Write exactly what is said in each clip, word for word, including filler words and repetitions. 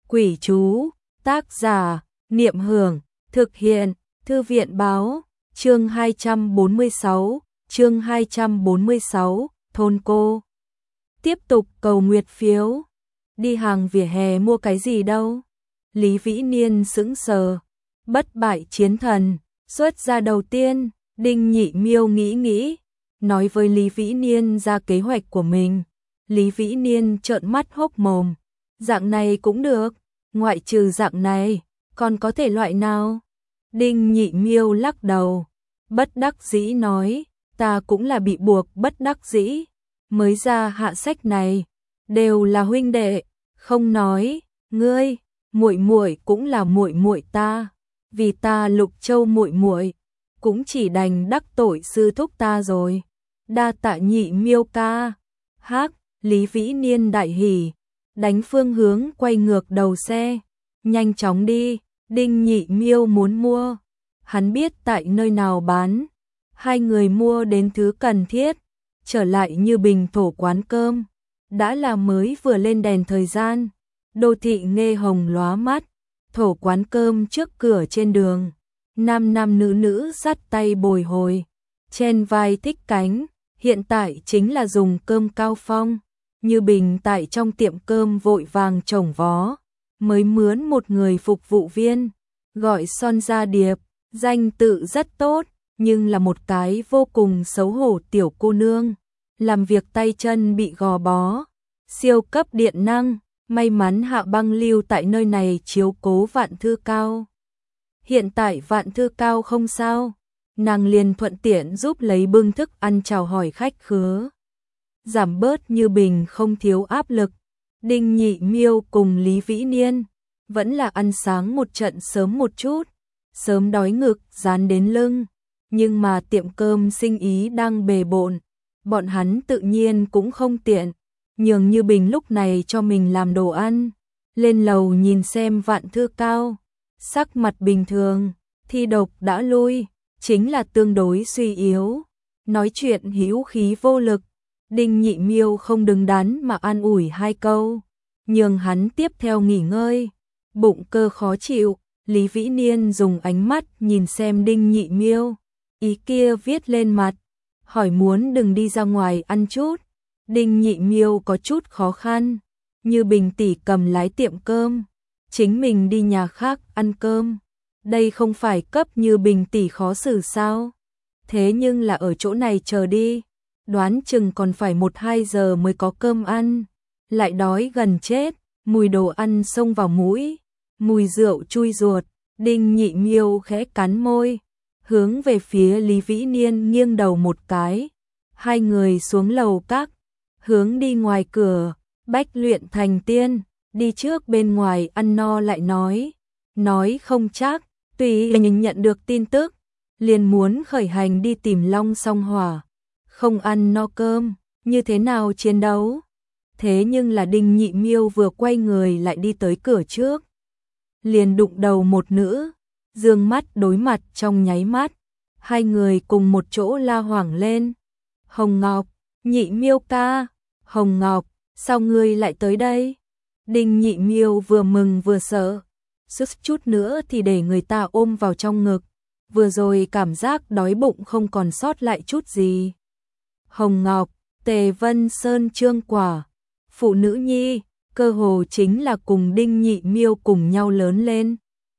Quỷ chú, tác giả, Niệm Hưởng, thực hiện, Thư viện báo, chương hai trăm bốn mươi sáu, chương hai trăm bốn mươi sáu, thôn cô. Tiếp tục cầu nguyệt phiếu, đi hàng vỉa hè mua cái gì đâu? Lý Vĩ Niên sững sờ, bất bại chiến thần, xuất ra đầu tiên, Đinh Nhị Miêu nghĩ nghĩ, nói với Lý Vĩ Niên ra kế hoạch của mình. Lý Vĩ Niên trợn mắt hốc mồm, dạng này cũng được, ngoại trừ dạng này, còn có thể loại nào? Đinh Nhị Miêu lắc đầu, bất đắc dĩ nói, ta cũng là bị buộc bất đắc dĩ, mới ra hạ sách này, đều là huynh đệ, không nói, ngươi, muội muội cũng là muội muội ta, vì ta Lục Châu muội muội, cũng chỉ đành đắc tội sư thúc ta rồi. Đa tạ Nhị Miêu ca. Hắc, Lý Vĩ Niên đại hỉ, đánh phương hướng quay ngược đầu xe, nhanh chóng đi, Đinh Nhị Miêu muốn mua, hắn biết tại nơi nào bán, hai người mua đến thứ cần thiết, trở lại Như Bình thổ quán cơm, đã là mới vừa lên đèn thời gian, đô thị nghe hồng lóa mắt, thổ quán cơm trước cửa trên đường, nam nam nữ nữ dắt tay bồi hồi, trên vai thích cánh, hiện tại chính là dùng cơm cao phong. Như Bình tại trong tiệm cơm vội vàng trồng vó, mới mướn một người phục vụ viên, gọi Son Gia Điệp, danh tự rất tốt, nhưng là một cái vô cùng xấu hổ tiểu cô nương, làm việc tay chân bị gò bó, siêu cấp điện năng, may mắn Hạ Băng lưu tại nơi này chiếu cố Vạn Thư Cao. Hiện tại Vạn Thư Cao không sao, nàng liền thuận tiện giúp lấy bưng thức ăn chào hỏi khách khứa. Giảm bớt Như Bình không thiếu áp lực. Đinh Nhị Miêu cùng Lý Vĩ Niên vẫn là ăn sáng một trận sớm một chút, sớm đói ngực dán đến lưng, nhưng mà tiệm cơm sinh ý đang bề bộn, bọn hắn tự nhiên cũng không tiện, nhường Như Bình lúc này cho mình làm đồ ăn, lên lầu nhìn xem Vạn Thư Cao, sắc mặt bình thường, thi độc đã lui, chính là tương đối suy yếu, nói chuyện hữu khí vô lực. Đinh Nhị Miêu không đứng đắn mà an ủi hai câu, nhường hắn tiếp theo nghỉ ngơi, bụng cơ khó chịu, Lý Vĩ Niên dùng ánh mắt nhìn xem Đinh Nhị Miêu, ý kia viết lên mặt, hỏi muốn đừng đi ra ngoài ăn chút. Đinh Nhị Miêu có chút khó khăn, Như Bình tỷ cầm lái tiệm cơm, chính mình đi nhà khác ăn cơm, đây không phải cấp Như Bình tỷ khó xử sao? Thế nhưng là ở chỗ này chờ đi, đoán chừng còn phải một hai giờ mới có cơm ăn, lại đói gần chết, mùi đồ ăn xông vào mũi, mùi rượu chui ruột, Đinh Nhị Miêu khẽ cắn môi, hướng về phía Lý Vĩ Niên nghiêng đầu một cái, hai người xuống lầu các, hướng đi ngoài cửa, bách luyện thành tiên, đi trước bên ngoài ăn no lại nói, nói không chắc, tùy mình nhận được tin tức, liền muốn khởi hành đi tìm Long Song Hỏa. Không ăn no cơm, như thế nào chiến đấu? Thế nhưng là Đinh Nhị Miêu vừa quay người lại đi tới cửa trước, liền đụng đầu một nữ, dương mắt đối mặt trong nháy mắt, hai người cùng một chỗ la hoảng lên. Hồng Ngọc, Nhị Miêu ca, Hồng Ngọc, sao ngươi lại tới đây? Đinh Nhị Miêu vừa mừng vừa sợ, sức chút nữa thì để người ta ôm vào trong ngực, vừa rồi cảm giác đói bụng không còn sót lại chút gì. Hồng Ngọc, Tề Vân Sơn Trương Quả, phụ nữ nhi, cơ hồ chính là cùng Đinh Nhị Miêu cùng nhau lớn lên.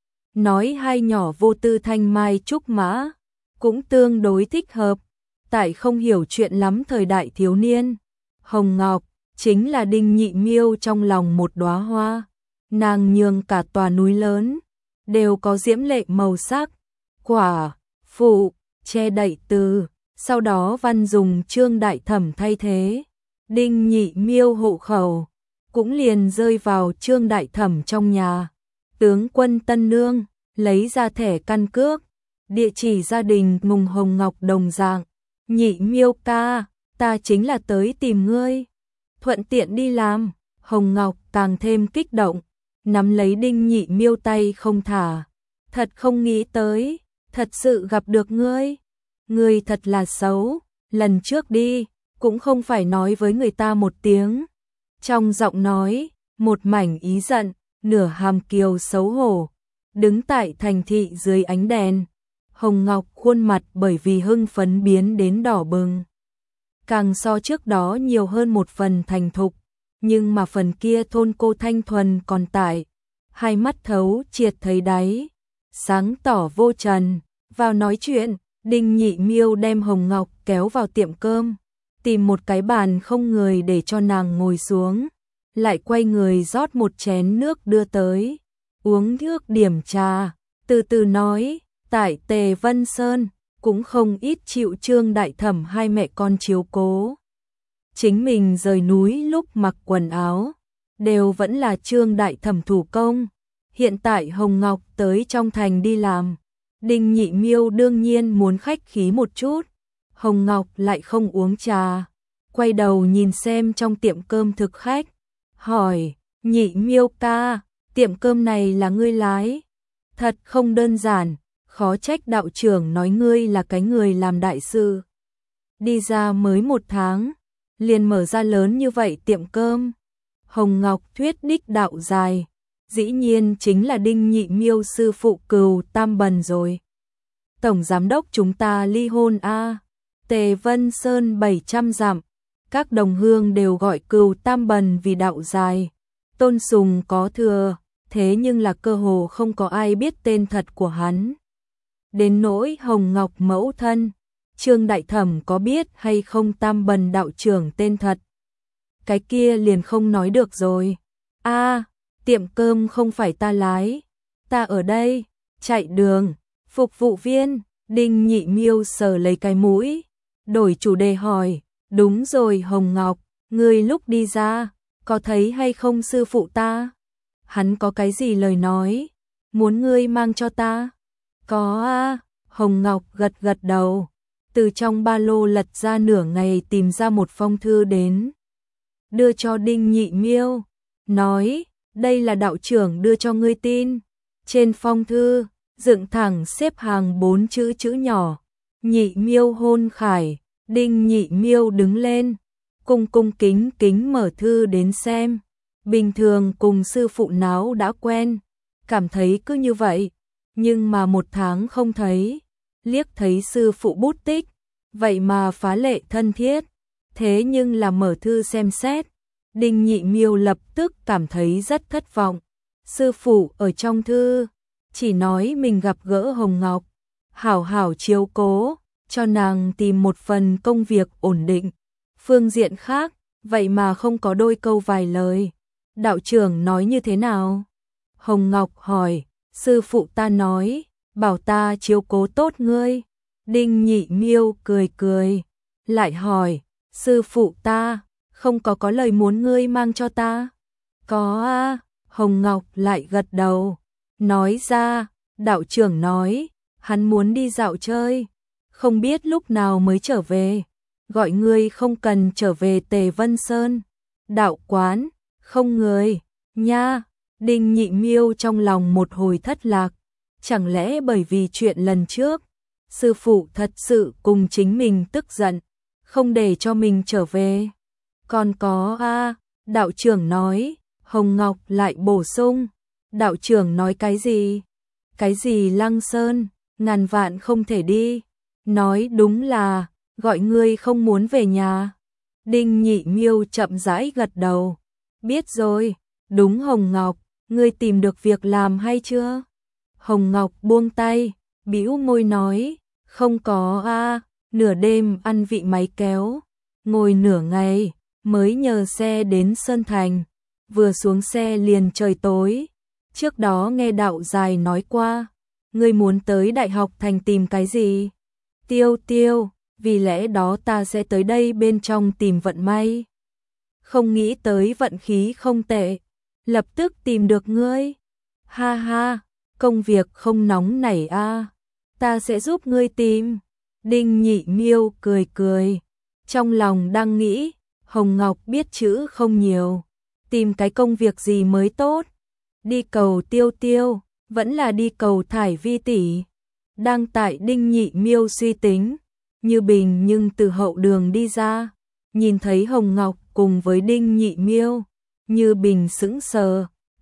Nói hai nhỏ vô tư thanh mai trúc mã, cũng tương đối thích hợp, tại không hiểu chuyện lắm thời đại thiếu niên. Hồng Ngọc, chính là Đinh Nhị Miêu trong lòng một đóa hoa, nàng nhường cả tòa núi lớn, đều có diễm lệ màu sắc, quả, phụ, che đậy từ. Sau đó văn dùng Trương Đại Thẩm thay thế, Đinh Nhị Miêu hộ khẩu, cũng liền rơi vào Trương Đại Thẩm trong nhà. Tướng quân Tân Nương, lấy ra thẻ căn cước, địa chỉ gia đình Mùng Hồng Ngọc đồng dạng. Nhị Miêu ca, ta chính là tới tìm ngươi, thuận tiện đi làm. Hồng Ngọc càng thêm kích động, nắm lấy Đinh Nhị Miêu tay không thả. Thật không nghĩ tới, thật sự gặp được ngươi. Ngươi thật là xấu, lần trước đi, cũng không phải nói với người ta một tiếng. Trong giọng nói, một mảnh ý giận, nửa hàm kiều xấu hổ, đứng tại thành thị dưới ánh đèn. Hồng Ngọc khuôn mặt bởi vì hưng phấn biến đến đỏ bừng. Càng so trước đó nhiều hơn một phần thành thục, nhưng mà phần kia thôn cô thanh thuần còn tại. Hai mắt thấu triệt thấy đáy, sáng tỏ vô trần. Vào nói chuyện, Đinh Nhị Miêu đem Hồng Ngọc kéo vào tiệm cơm, tìm một cái bàn không người để cho nàng ngồi xuống, lại quay người rót một chén nước đưa tới, uống nước điểm trà, từ từ nói, tại Tề Vân Sơn, cũng không ít chịu Trương Đại Thẩm hai mẹ con chiếu cố. Chính mình rời núi lúc mặc quần áo, đều vẫn là Trương Đại Thẩm thủ công. Hiện tại Hồng Ngọc tới trong thành đi làm, Đinh Nhị Miêu đương nhiên muốn khách khí một chút. Hồng Ngọc lại không uống trà, quay đầu nhìn xem trong tiệm cơm thực khách, hỏi, Nhị Miêu ca, tiệm cơm này là ngươi lái? Thật không đơn giản, khó trách đạo trưởng nói ngươi là cái người làm đại sự. Đi ra mới một tháng, liền mở ra lớn như vậy tiệm cơm. Hồng Ngọc thuyết đích đạo dài, dĩ nhiên chính là Đinh Nhị Miêu sư phụ Cừu Tam Bần rồi. Tổng giám đốc chúng ta ly hôn a. Tề Vân Sơn bảy trăm dặm, các đồng hương đều gọi Cừu Tam Bần vì đạo dài, tôn sùng có thừa, thế nhưng là cơ hồ không có ai biết tên thật của hắn. Đến nỗi Hồng Ngọc mẫu thân, Trương Đại Thẩm có biết hay không Tam Bần đạo trưởng tên thật? Cái kia liền không nói được rồi. A, tiệm cơm không phải ta lái, ta ở đây, chạy đường, phục vụ viên. Đinh Nhị Miêu sờ lấy cái mũi, đổi chủ đề hỏi, đúng rồi Hồng Ngọc, ngươi lúc đi ra, có thấy hay không sư phụ ta? Hắn có cái gì lời nói, muốn ngươi mang cho ta? Có a. Hồng Ngọc gật gật đầu, từ trong ba lô lật ra nửa ngày tìm ra một phong thư đến, đưa cho Đinh Nhị Miêu, nói, đây là đạo trưởng đưa cho ngươi tin. Trên phong thư, dựng thẳng xếp hàng bốn chữ chữ nhỏ, Nhị Miêu hôn khải. Đinh Nhị Miêu đứng lên, cung cung kính kính mở thư đến xem. Bình thường cùng sư phụ náo đã quen, cảm thấy cứ như vậy, nhưng mà một tháng không thấy, liếc thấy sư phụ bút tích, vậy mà phá lệ thân thiết. Thế nhưng là mở thư xem xét, Đinh Nhị Miêu lập tức cảm thấy rất thất vọng. Sư phụ ở trong thư chỉ nói mình gặp gỡ Hồng Ngọc, hảo hảo chiếu cố, cho nàng tìm một phần công việc ổn định. Phương diện khác, vậy mà không có đôi câu vài lời. Đạo trưởng nói như thế nào? Hồng Ngọc hỏi, sư phụ ta nói, bảo ta chiếu cố tốt ngươi. Đinh Nhị Miêu cười cười, lại hỏi, sư phụ ta không có có lời muốn ngươi mang cho ta? Có a. Hồng Ngọc lại gật đầu, nói ra, đạo trưởng nói, hắn muốn đi dạo chơi, không biết lúc nào mới trở về, gọi ngươi không cần trở về Tề Vân Sơn. Đạo quán, không người, nha. Đinh Nhị Miêu trong lòng một hồi thất lạc, chẳng lẽ bởi vì chuyện lần trước, sư phụ thật sự cùng chính mình tức giận, không để cho mình trở về? Còn có a, đạo trưởng nói. Hồng Ngọc lại bổ sung, đạo trưởng nói cái gì? Cái gì Lăng Sơn, ngàn vạn không thể đi. Nói đúng là, gọi ngươi không muốn về nhà. Đinh Nhị Miêu chậm rãi gật đầu, biết rồi. Đúng Hồng Ngọc, ngươi tìm được việc làm hay chưa? Hồng Ngọc buông tay, bĩu môi nói, không có a, nửa đêm ăn vị máy kéo, ngồi nửa ngày, mới nhờ xe đến Sơn Thành. Vừa xuống xe liền trời tối. Trước đó nghe đạo dài nói qua, ngươi muốn tới Đại học Thành tìm cái gì? Tiêu tiêu, vì lẽ đó ta sẽ tới đây bên trong tìm vận may. Không nghĩ tới vận khí không tệ, lập tức tìm được ngươi. Ha ha, công việc không nóng nảy a, ta sẽ giúp ngươi tìm. Đinh Nhị Miêu cười cười, trong lòng đang nghĩ, Hồng Ngọc biết chữ không nhiều, tìm cái công việc gì mới tốt? Đi cầu Tiêu Tiêu, vẫn là đi cầu Thải Vi tỷ? Đang tại Đinh Nhị Miêu suy tính, Như Bình nhưng từ hậu đường đi ra, nhìn thấy Hồng Ngọc cùng với Đinh Nhị Miêu, Như Bình sững sờ,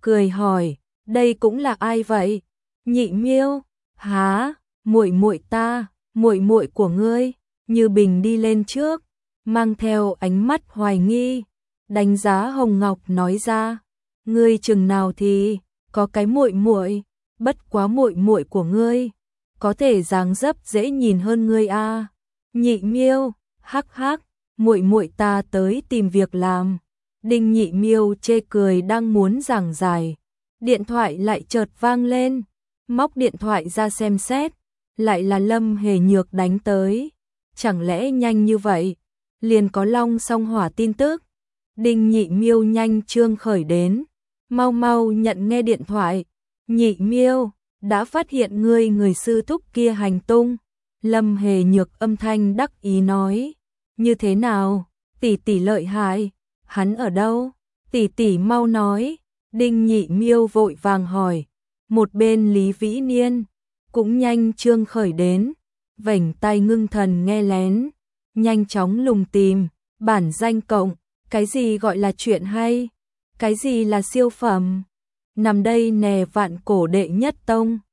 cười hỏi, đây cũng là ai vậy? Nhị Miêu, há, muội muội ta, muội muội của ngươi. Như Bình đi lên trước, mang theo ánh mắt hoài nghi, đánh giá Hồng Ngọc nói ra, ngươi chừng nào thì có cái muội muội, bất quá muội muội của ngươi có thể dáng dấp dễ nhìn hơn ngươi a. À. Nhị Miêu, hắc hắc, muội muội ta tới tìm việc làm. Đinh Nhị Miêu chê cười đang muốn giảng giải, điện thoại lại chợt vang lên, móc điện thoại ra xem xét, lại là Lâm Hề Nhược đánh tới. Chẳng lẽ nhanh như vậy, liền có Long Song Hỏa tin tức? Đinh Nhị Miêu nhanh trương khởi đến, mau mau nhận nghe điện thoại. Nhị Miêu, đã phát hiện ngươi người sư thúc kia hành tung. Lâm Hề Nhược âm thanh đắc ý nói, như thế nào, tỷ tỷ lợi hại, hắn ở đâu? Tỷ tỷ mau nói. Đinh Nhị Miêu vội vàng hỏi. Một bên Lý Vĩ Niên cũng nhanh trương khởi đến, vểnh tai ngưng thần nghe lén, nhanh chóng lùng tìm, bản danh cộng, cái gì gọi là chuyện hay, cái gì là siêu phẩm, nằm đây nè vạn cổ đệ nhất tông.